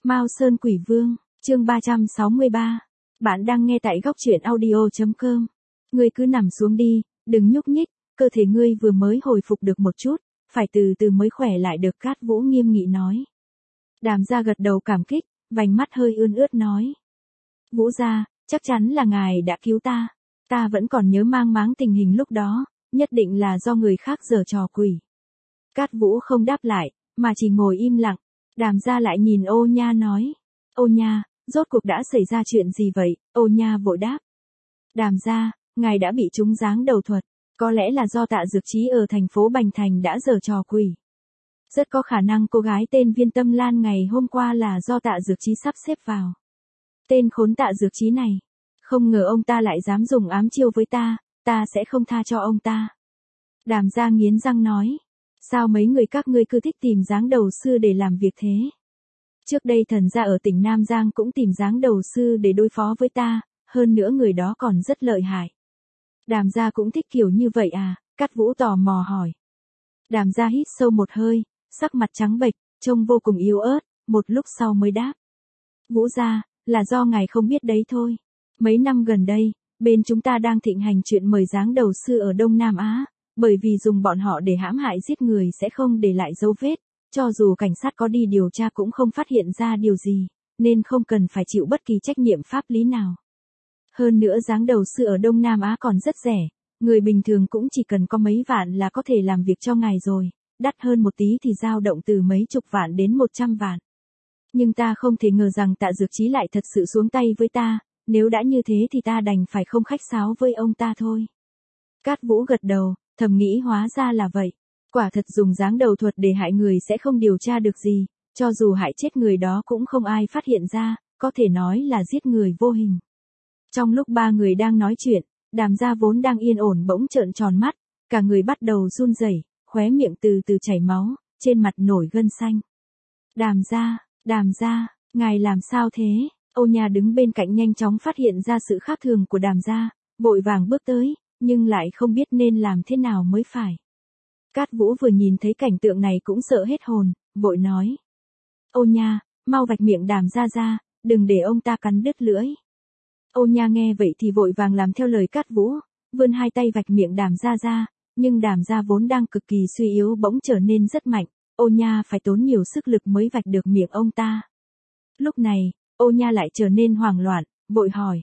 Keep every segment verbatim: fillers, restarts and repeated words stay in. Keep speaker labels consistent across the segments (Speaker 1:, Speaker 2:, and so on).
Speaker 1: Mao Sơn Quỷ Vương, chương ba trăm sáu mươi ba. Bạn đang nghe tại góc truyện audio chấm com. Ngươi cứ nằm xuống đi, đừng nhúc nhích, cơ thể ngươi vừa mới hồi phục được một chút, phải từ từ mới khỏe lại được, Cát Vũ nghiêm nghị nói. Đàm gia gật đầu cảm kích, vành mắt hơi ươn ướt nói. Vũ gia, chắc chắn là ngài đã cứu ta. Ta vẫn còn nhớ mang máng tình hình lúc đó, nhất định là do người khác giở trò quỷ. Cát Vũ không đáp lại, mà chỉ ngồi im lặng. Đàm gia lại nhìn Ô Nha nói. Ô Nha, rốt cuộc đã xảy ra chuyện gì vậy? Ô Nha vội đáp. Đàm gia, ngài đã bị trúng giáng đầu thuật. Có lẽ là do Tạ Dược Chí ở thành phố Bành Thành đã giở trò quỷ. Rất có khả năng cô gái tên Viên Tâm Lan ngày hôm qua là do Tạ Dược Chí sắp xếp vào. Tên khốn Tạ Dược Chí này. Không ngờ ông ta lại dám dùng ám chiêu với ta, ta sẽ không tha cho ông ta. Đàm gia nghiến răng nói. Sao mấy người các ngươi cứ thích tìm giáng đầu sư để làm việc thế? Trước đây thần gia ở tỉnh Nam Giang cũng tìm giáng đầu sư để đối phó với ta, hơn nữa người đó còn rất lợi hại. Đàm gia cũng thích kiểu như vậy à? Cát Vũ tò mò hỏi. Đàm gia hít sâu một hơi, sắc mặt trắng bệch, trông vô cùng yếu ớt, một lúc sau mới đáp. Vũ gia, là do ngài không biết đấy thôi. Mấy năm gần đây, bên chúng ta đang thịnh hành chuyện mời giáng đầu sư ở Đông Nam Á. Bởi vì dùng bọn họ để hãm hại giết người sẽ không để lại dấu vết, cho dù cảnh sát có đi điều tra cũng không phát hiện ra điều gì, nên không cần phải chịu bất kỳ trách nhiệm pháp lý nào. Hơn nữa giáng đầu sư ở Đông Nam Á còn rất rẻ, người bình thường cũng chỉ cần có mấy vạn là có thể làm việc cho ngài rồi, đắt hơn một tí thì dao động từ mấy chục vạn đến một trăm vạn. Nhưng ta không thể ngờ rằng Tạ Dược Chí lại thật sự xuống tay với ta, nếu đã như thế thì ta đành phải không khách sáo với ông ta thôi. Cát Vũ gật đầu. Thầm nghĩ hóa ra là vậy. Quả thật dùng giáng đầu thuật để hại người sẽ không điều tra được gì, cho dù hại chết người đó cũng không ai phát hiện ra, có thể nói là giết người vô hình. Trong lúc ba người đang nói chuyện, Đàm gia vốn đang yên ổn bỗng trợn tròn mắt, cả người bắt đầu run rẩy, khóe miệng từ từ chảy máu, trên mặt nổi gân xanh. Đàm gia, Đàm gia, ngài làm sao thế? Ô Nha đứng bên cạnh nhanh chóng phát hiện ra sự khác thường của Đàm gia, vội vàng bước tới. Nhưng lại không biết nên làm thế nào mới phải. Cát Vũ vừa nhìn thấy cảnh tượng này cũng sợ hết hồn, vội nói. Ô Nha, mau vạch miệng Đàm gia ra, đừng để ông ta cắn đứt lưỡi. Ô Nha nghe vậy thì vội vàng làm theo lời Cát Vũ, vươn hai tay vạch miệng Đàm gia ra, nhưng Đàm gia vốn đang cực kỳ suy yếu bỗng trở nên rất mạnh, Ô Nha phải tốn nhiều sức lực mới vạch được miệng ông ta. Lúc này, Ô Nha lại trở nên hoảng loạn, vội hỏi.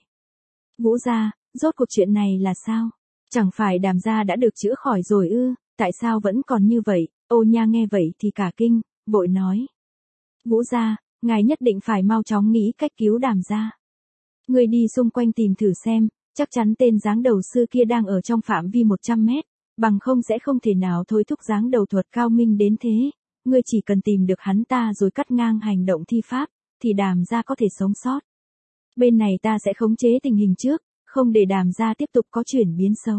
Speaker 1: Vũ gia, rốt cuộc chuyện này là sao? Chẳng phải Đàm gia đã được chữa khỏi rồi ư, tại sao vẫn còn như vậy? Ô Nha nghe vậy thì cả kinh, vội nói. Vũ gia, ngài nhất định phải mau chóng nghĩ cách cứu Đàm gia. Người đi xung quanh tìm thử xem, chắc chắn tên giáng đầu sư kia đang ở trong phạm vi một trăm mét, bằng không sẽ không thể nào thôi thúc giáng đầu thuật cao minh đến thế. Ngươi chỉ cần tìm được hắn ta rồi cắt ngang hành động thi pháp, thì Đàm gia có thể sống sót. Bên này ta sẽ khống chế tình hình trước, không để Đàm gia tiếp tục có chuyển biến xấu.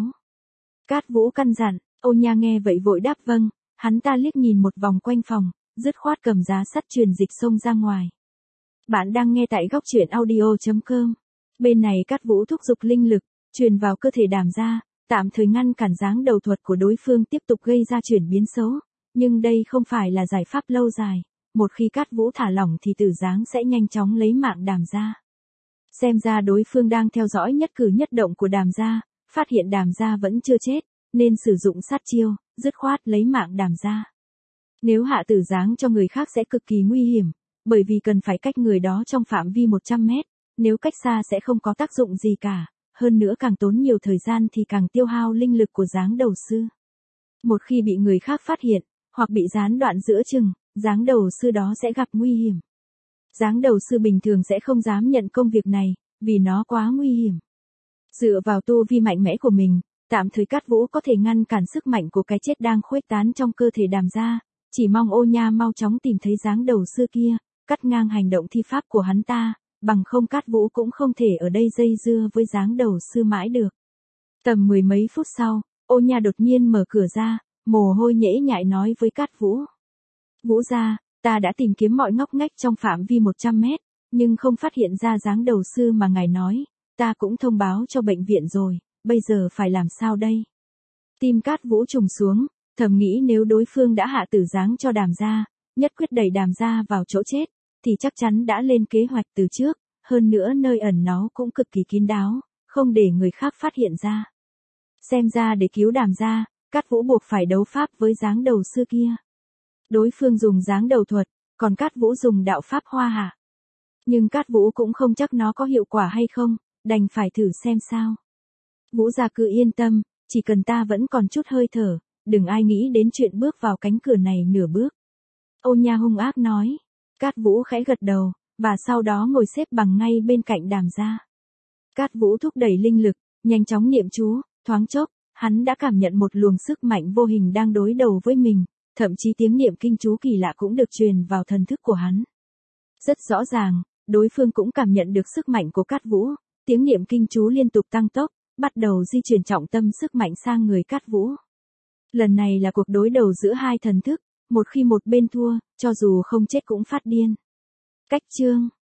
Speaker 1: Cát Vũ căn dặn, Ô Nha nghe vậy vội đáp vâng, hắn ta liếc nhìn một vòng quanh phòng, dứt khoát cầm giá sắt truyền dịch xông ra ngoài. Bạn đang nghe tại góc truyện audio chấm com. Bên này Cát Vũ thúc giục linh lực, truyền vào cơ thể Đàm gia, tạm thời ngăn cản giáng đầu thuật của đối phương tiếp tục gây ra chuyển biến xấu. Nhưng đây không phải là giải pháp lâu dài, một khi Cát Vũ thả lỏng thì tử giáng sẽ nhanh chóng lấy mạng Đàm gia. Xem ra đối phương đang theo dõi nhất cử nhất động của Đàm gia, phát hiện Đàm gia vẫn chưa chết, nên sử dụng sát chiêu, dứt khoát lấy mạng Đàm gia. Nếu hạ tử giáng cho người khác sẽ cực kỳ nguy hiểm, bởi vì cần phải cách người đó trong phạm vi một trăm mét, nếu cách xa sẽ không có tác dụng gì cả, hơn nữa càng tốn nhiều thời gian thì càng tiêu hao linh lực của giáng đầu sư. Một khi bị người khác phát hiện, hoặc bị gián đoạn giữa chừng, giáng đầu sư đó sẽ gặp nguy hiểm. Giáng đầu sư bình thường sẽ không dám nhận công việc này, vì nó quá nguy hiểm. Dựa vào tu vi mạnh mẽ của mình, tạm thời Cát Vũ có thể ngăn cản sức mạnh của cái chết đang khuếch tán trong cơ thể Đàm gia, chỉ mong Ô Nha mau chóng tìm thấy giáng đầu sư kia, cắt ngang hành động thi pháp của hắn ta, bằng không Cát Vũ cũng không thể ở đây dây dưa với giáng đầu sư mãi được. Tầm mười mấy phút sau, Ô Nha đột nhiên mở cửa ra, mồ hôi nhễ nhại nói với Cát Vũ. Vũ gia, ta đã tìm kiếm mọi ngóc ngách trong phạm vi một trăm mét, nhưng không phát hiện ra giáng đầu sư mà ngài nói, ta cũng thông báo cho bệnh viện rồi, bây giờ phải làm sao đây? Tim Cát Vũ trùng xuống, thầm nghĩ nếu đối phương đã hạ tử giáng cho Đàm gia, nhất quyết đẩy Đàm gia vào chỗ chết, thì chắc chắn đã lên kế hoạch từ trước, hơn nữa nơi ẩn nó cũng cực kỳ kín đáo, không để người khác phát hiện ra. Xem ra để cứu Đàm gia, Cát Vũ buộc phải đấu pháp với dáng đầu xưa kia. Đối phương dùng dáng đầu thuật, còn Cát Vũ dùng đạo pháp hoa hạ. Nhưng Cát Vũ cũng không chắc nó có hiệu quả hay không, đành phải thử xem sao. Vũ gia cứ yên tâm, chỉ cần ta vẫn còn chút hơi thở, đừng ai nghĩ đến chuyện bước vào cánh cửa này nửa bước. Ô Nha hung ác nói. Cát Vũ khẽ gật đầu, và sau đó ngồi xếp bằng ngay bên cạnh Đàm gia. Cát Vũ thúc đẩy linh lực, nhanh chóng niệm chú, thoáng chốc, hắn đã cảm nhận một luồng sức mạnh vô hình đang đối đầu với mình, thậm chí tiếng niệm kinh chú kỳ lạ cũng được truyền vào thần thức của hắn. Rất rõ ràng, đối phương cũng cảm nhận được sức mạnh của Cát Vũ, tiếng niệm kinh chú liên tục tăng tốc, bắt đầu di chuyển trọng tâm sức mạnh sang người Cát Vũ. Lần này là cuộc đối đầu giữa hai thần thức, một khi một bên thua, cho dù không chết cũng phát điên. Cách chương